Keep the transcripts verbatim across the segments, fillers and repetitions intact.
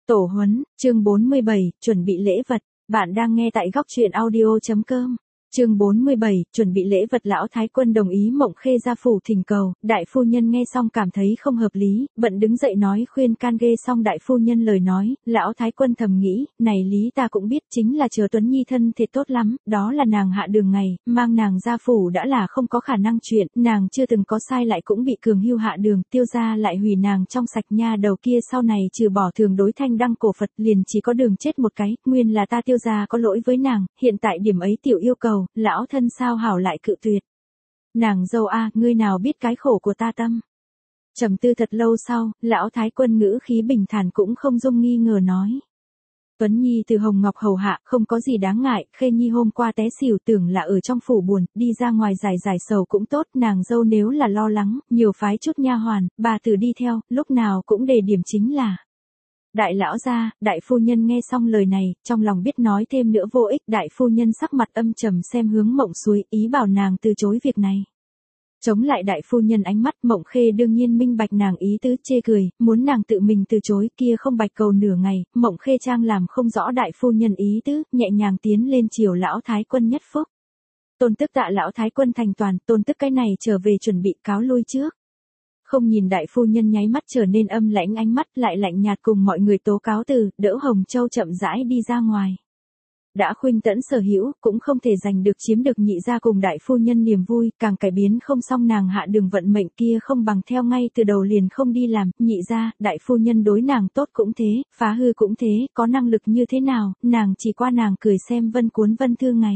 Tổ huấn, chương bốn mươi bảy, chuẩn bị lễ vật. Bạn đang nghe tại góc truyện audio chấm com. Chương bốn mươi bảy, chuẩn bị lễ vật. Lão Thái Quân đồng ý Mộng Khê ra phủ thỉnh cầu, đại phu nhân nghe xong cảm thấy không hợp lý, bận đứng dậy nói khuyên can. Ghê xong đại phu nhân lời nói, Lão Thái Quân thầm nghĩ, này lý ta cũng biết, chính là chờ Tuấn Nhi thân thể tốt lắm, đó là nàng hạ đường ngày, mang nàng ra phủ đã là không có khả năng chuyện, nàng chưa từng có sai lại cũng bị cường hưu hạ đường, tiêu gia lại hủy nàng trong sạch, nha đầu kia sau này trừ bỏ thường đối thanh đăng cổ Phật liền chỉ có đường chết một cái, nguyên là ta tiêu gia có lỗi với nàng, hiện tại điểm ấy tiểu yêu cầu, lão thân sao hảo lại cự tuyệt. Nàng dâu a, ngươi nào biết cái khổ của ta tâm. Trầm tư thật lâu sau, Lão Thái Quân ngữ khí bình thản cũng không dung nghi ngờ nói. Tuấn Nhi từ Hồng Ngọc hầu hạ, không có gì đáng ngại, Khê Nhi hôm qua té xỉu tưởng là ở trong phủ buồn, đi ra ngoài giải giải sầu cũng tốt, nàng dâu nếu là lo lắng, nhiều phái chút nha hoàn, bà tử đi theo, lúc nào cũng đề điểm chính là. Đại lão gia, đại phu nhân nghe xong lời này, trong lòng biết nói thêm nữa vô ích, đại phu nhân sắc mặt âm trầm xem hướng Mộng Suối, ý bảo nàng từ chối việc này. Chống lại đại phu nhân ánh mắt, Mộng Khê đương nhiên minh bạch nàng ý tứ, chê cười, muốn nàng tự mình từ chối, kia không bạch cầu nửa ngày, Mộng Khê trang làm không rõ đại phu nhân ý tứ, nhẹ nhàng tiến lên chiều Lão Thái Quân nhất phúc. Tôn tức tạ Lão Thái Quân thành toàn, tôn tức cái này trở về chuẩn bị cáo lui trước. Không nhìn đại phu nhân nháy mắt trở nên âm lãnh, ánh mắt lại lạnh nhạt cùng mọi người tố cáo từ, đỡ Hồng Châu chậm rãi đi ra ngoài. Đã khuynh tẫn sở hữu, cũng không thể giành được chiếm được nhị gia cùng đại phu nhân niềm vui, càng cải biến không xong nàng hạ đường vận mệnh kia không bằng theo ngay từ đầu liền không đi làm, nhị gia, đại phu nhân đối nàng tốt cũng thế, phá hư cũng thế, có năng lực như thế nào, nàng chỉ qua nàng cười xem vân cuốn vân thư ngày.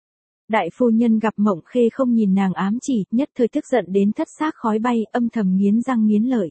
Đại phu nhân gặp Mộng Khê không nhìn nàng ám chỉ, nhất thời tức giận đến thất xác khói bay, âm thầm nghiến răng nghiến lợi.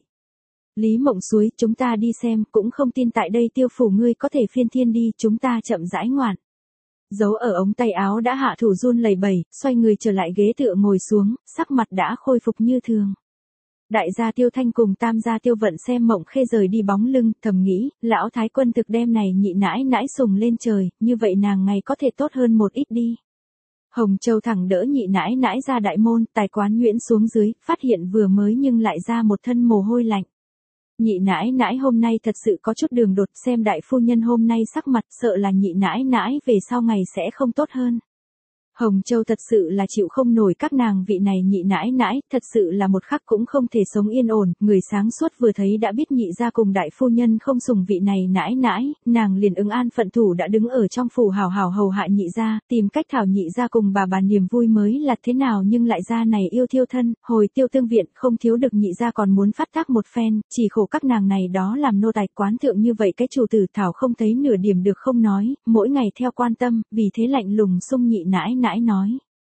Lý Mộng Suối, chúng ta đi xem, cũng không tin tại đây tiêu phủ ngươi có thể phiên thiên đi, chúng ta chậm rãi ngoạn. Giấu ở ống tay áo đã hạ thủ run lẩy bẩy, xoay người trở lại ghế tựa ngồi xuống, sắc mặt đã khôi phục như thường. Đại gia Tiêu Thanh cùng tam gia Tiêu Vận xem Mộng Khê rời đi bóng lưng, thầm nghĩ, Lão Thái Quân thực đem này nhị nãi nãi sùng lên trời, như vậy nàng ngày có thể tốt hơn một ít đi. Hồng Châu thẳng đỡ nhị nãi nãi ra đại môn, tài quán nhuyễn xuống dưới, phát hiện vừa mới nhưng lại ra một thân mồ hôi lạnh. Nhị nãi nãi hôm nay thật sự có chút đường đột, xem đại phu nhân hôm nay sắc mặt, sợ là nhị nãi nãi về sau ngày sẽ không tốt hơn. Hồng Châu thật sự là chịu không nổi các nàng vị này nhị nãi nãi, thật sự là một khắc cũng không thể sống yên ổn, người sáng suốt vừa thấy đã biết nhị gia cùng đại phu nhân không sủng vị này nãi nãi, nàng liền ứng an phận thủ đã đứng ở trong phủ hào hào hầu hạ nhị gia, tìm cách thảo nhị gia cùng bà bà niềm vui mới là thế nào, nhưng lại gia này yêu thiêu thân, hồi Tiêu Tương viện không thiếu được nhị gia còn muốn phát tác một phen, chỉ khổ các nàng này đó làm nô tài quán thượng như vậy cái chủ tử thảo không thấy nửa điểm được không nói, mỗi ngày theo quan tâm, vì thế lạnh lùng xung nhị nãi nãi nói.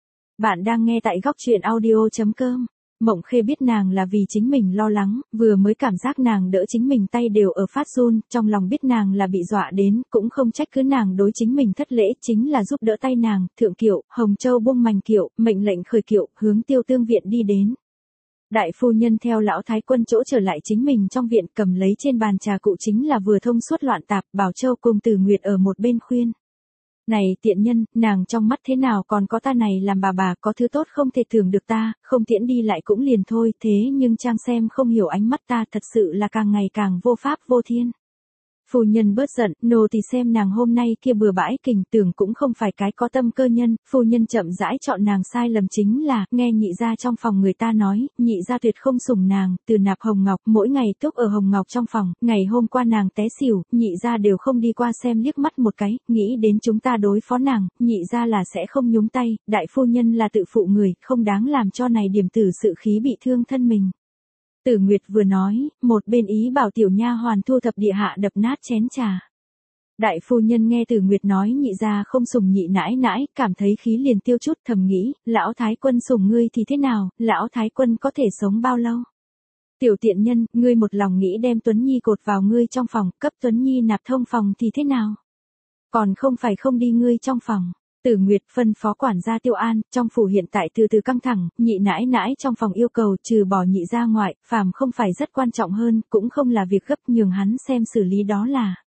Bạn đang nghe tại góc truyện audio chấm com. Mộng Khê biết nàng là vì chính mình lo lắng, vừa mới cảm giác nàng đỡ chính mình tay đều ở phát run, trong lòng biết nàng là bị dọa đến, cũng không trách cứ nàng đối chính mình thất lễ, chính là giúp đỡ tay nàng, thượng kiệu, Hồng Châu buông mành kiệu, mệnh lệnh khởi kiệu, hướng Tiêu Tương viện đi đến. Đại phu nhân theo Lão Thái Quân chỗ trở lại chính mình trong viện, cầm lấy trên bàn trà cụ chính là vừa thông suốt loạn tạp, Bảo Châu cùng Từ Nguyệt ở một bên khuyên. Này tiện nhân, nàng trong mắt thế nào còn có ta này làm bà bà, có thứ tốt không thể thường được ta, không tiễn đi lại cũng liền thôi, thế nhưng trang xem không hiểu ánh mắt ta, thật sự là càng ngày càng vô pháp vô thiên. Phu nhân bớt giận, nô thì xem nàng hôm nay kia bừa bãi kình, tưởng cũng không phải cái có tâm cơ nhân, phu nhân chậm rãi chọn nàng sai lầm chính là, nghe nhị gia trong phòng người ta nói, nhị gia tuyệt không sủng nàng, từ nạp Hồng Ngọc, mỗi ngày túc ở Hồng Ngọc trong phòng, ngày hôm qua nàng té xỉu, nhị gia đều không đi qua xem liếc mắt một cái, nghĩ đến chúng ta đối phó nàng, nhị gia là sẽ không nhúng tay, đại phu nhân là tự phụ người, không đáng làm cho này điểm tử sự khí bị thương thân mình. Tử Nguyệt vừa nói, một bên ý bảo tiểu nha hoàn thu thập địa hạ đập nát chén trà. Đại phu nhân nghe Tử Nguyệt nói nhị gia không sủng nhị nãi nãi, cảm thấy khí liền tiêu chút, thầm nghĩ, Lão Thái Quân sủng ngươi thì thế nào, Lão Thái Quân có thể sống bao lâu? Tiểu tiện nhân, ngươi một lòng nghĩ đem Tuấn Nhi cột vào ngươi trong phòng, cấp Tuấn Nhi nạp thông phòng thì thế nào? Còn không phải không đi ngươi trong phòng. Tử Nguyệt phân phó quản gia Tiêu An, trong phủ hiện tại từ từ căng thẳng, nhị nãi nãi trong phòng yêu cầu trừ bỏ nhị ra ngoại, phàm không phải rất quan trọng hơn, cũng không là việc gấp, nhường hắn xem xử lý đó là.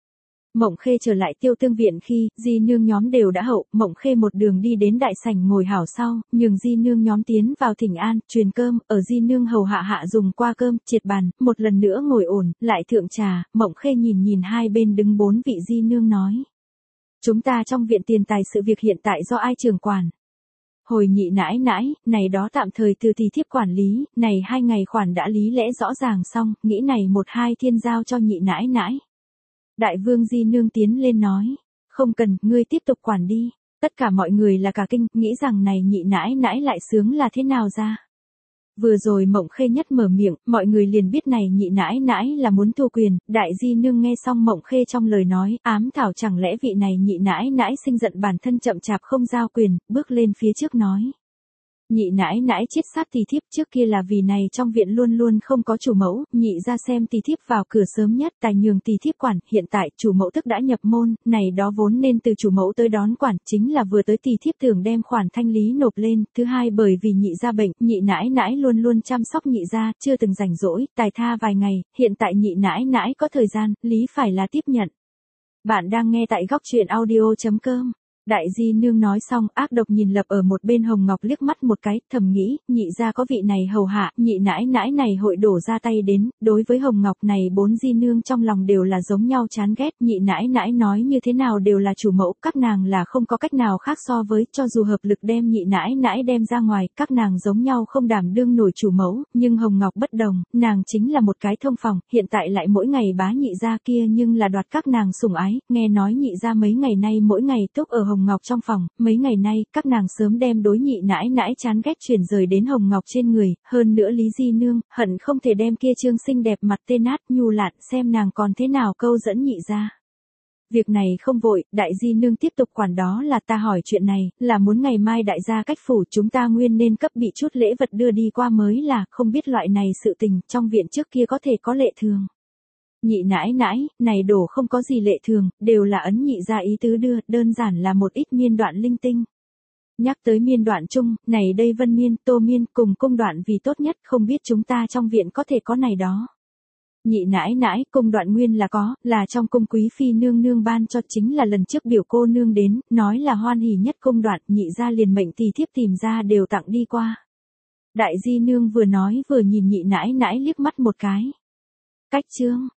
Mộng Khê trở lại Tiêu Tương viện khi di nương nhóm đều đã hậu, Mộng Khê một đường đi đến đại sảnh ngồi hảo sau, nhường di nương nhóm tiến vào thỉnh an, truyền cơm, ở di nương hầu hạ hạ dùng qua cơm, triệt bàn, một lần nữa ngồi ổn, lại thượng trà, Mộng Khê nhìn nhìn hai bên đứng bốn vị di nương nói. Chúng ta trong viện tiền tài sự việc hiện tại do ai trưởng quản? Hồi nhị nãi nãi, này đó tạm thời từ tỷ thiếp quản lý, này hai ngày khoản đã lý lẽ rõ ràng xong, nghĩ này một hai thiên giao cho nhị nãi nãi. Đại vương di nương tiến lên nói, không cần, ngươi tiếp tục quản đi. Tất cả mọi người là cả kinh, nghĩ rằng này nhị nãi nãi lại sướng là thế nào ra. Vừa rồi Mộng Khê nhất mở miệng, mọi người liền biết này nhị nãi nãi là muốn thu quyền, đại di nương nghe xong Mộng Khê trong lời nói, ám thảo chẳng lẽ vị này nhị nãi nãi sinh giận bản thân chậm chạp không giao quyền, bước lên phía trước nói. Nhị nãi nãi chiết sát tỷ thiếp trước kia là vì này trong viện luôn luôn không có chủ mẫu, nhị ra xem tỷ thiếp vào cửa sớm nhất tài nhường tỷ thiếp quản, hiện tại chủ mẫu tức đã nhập môn, này đó vốn nên từ chủ mẫu tới đón quản, chính là vừa tới tỷ thiếp thường đem khoản thanh lý nộp lên, thứ hai bởi vì nhị ra bệnh, nhị nãi nãi luôn luôn chăm sóc nhị ra, chưa từng rảnh rỗi, tài tha vài ngày, hiện tại nhị nãi nãi có thời gian, lý phải là tiếp nhận. Bạn đang nghe tại góc truyện audio chấm com. Đại di nương nói xong, ác độc nhìn lập ở một bên Hồng Ngọc liếc mắt một cái, thầm nghĩ, nhị ra có vị này hầu hạ, nhị nãi nãi này hội đổ ra tay đến, đối với Hồng Ngọc này bốn di nương trong lòng đều là giống nhau chán ghét, nhị nãi nãi nói như thế nào đều là chủ mẫu, các nàng là không có cách nào khác so với, cho dù hợp lực đem nhị nãi nãi đem ra ngoài, các nàng giống nhau không đảm đương nổi chủ mẫu, nhưng Hồng Ngọc bất đồng, nàng chính là một cái thông phòng, hiện tại lại mỗi ngày bá nhị ra kia nhưng là đoạt các nàng sủng ái, nghe nói nhị ra mấy ngày nay mỗi ngày túc ở Hồng Ngọc trong phòng, mấy ngày nay, các nàng sớm đem đối nhị nãi nãi chán ghét chuyển rời đến Hồng Ngọc trên người, hơn nữa Lý Di Nương, hận không thể đem kia trương xinh đẹp mặt tê nát nhu lạn xem nàng còn thế nào câu dẫn nhị ra. Việc này không vội, đại di nương tiếp tục quản đó là ta hỏi chuyện này, là muốn ngày mai đại gia cách phủ chúng ta nguyên nên cấp bị chút lễ vật đưa đi qua mới là, không biết loại này sự tình, trong viện trước kia có thể có lệ thường. Nhị nãi nãi, này đổ không có gì lệ thường, đều là ấn nhị ra ý tứ đưa, đơn giản là một ít miên đoạn linh tinh. Nhắc tới miên đoạn chung, này đây vân miên, tô miên, cùng cung đoạn vì tốt nhất, không biết chúng ta trong viện có thể có này đó. Nhị nãi nãi, cung đoạn nguyên là có, là trong cung quý phi nương nương ban cho, chính là lần trước biểu cô nương đến, nói là hoan hỉ nhất cung đoạn, nhị ra liền mệnh tỷ thiếp tìm ra đều tặng đi qua. Đại di nương vừa nói vừa nhìn nhị nãi nãi liếc mắt một cái. Cách chương.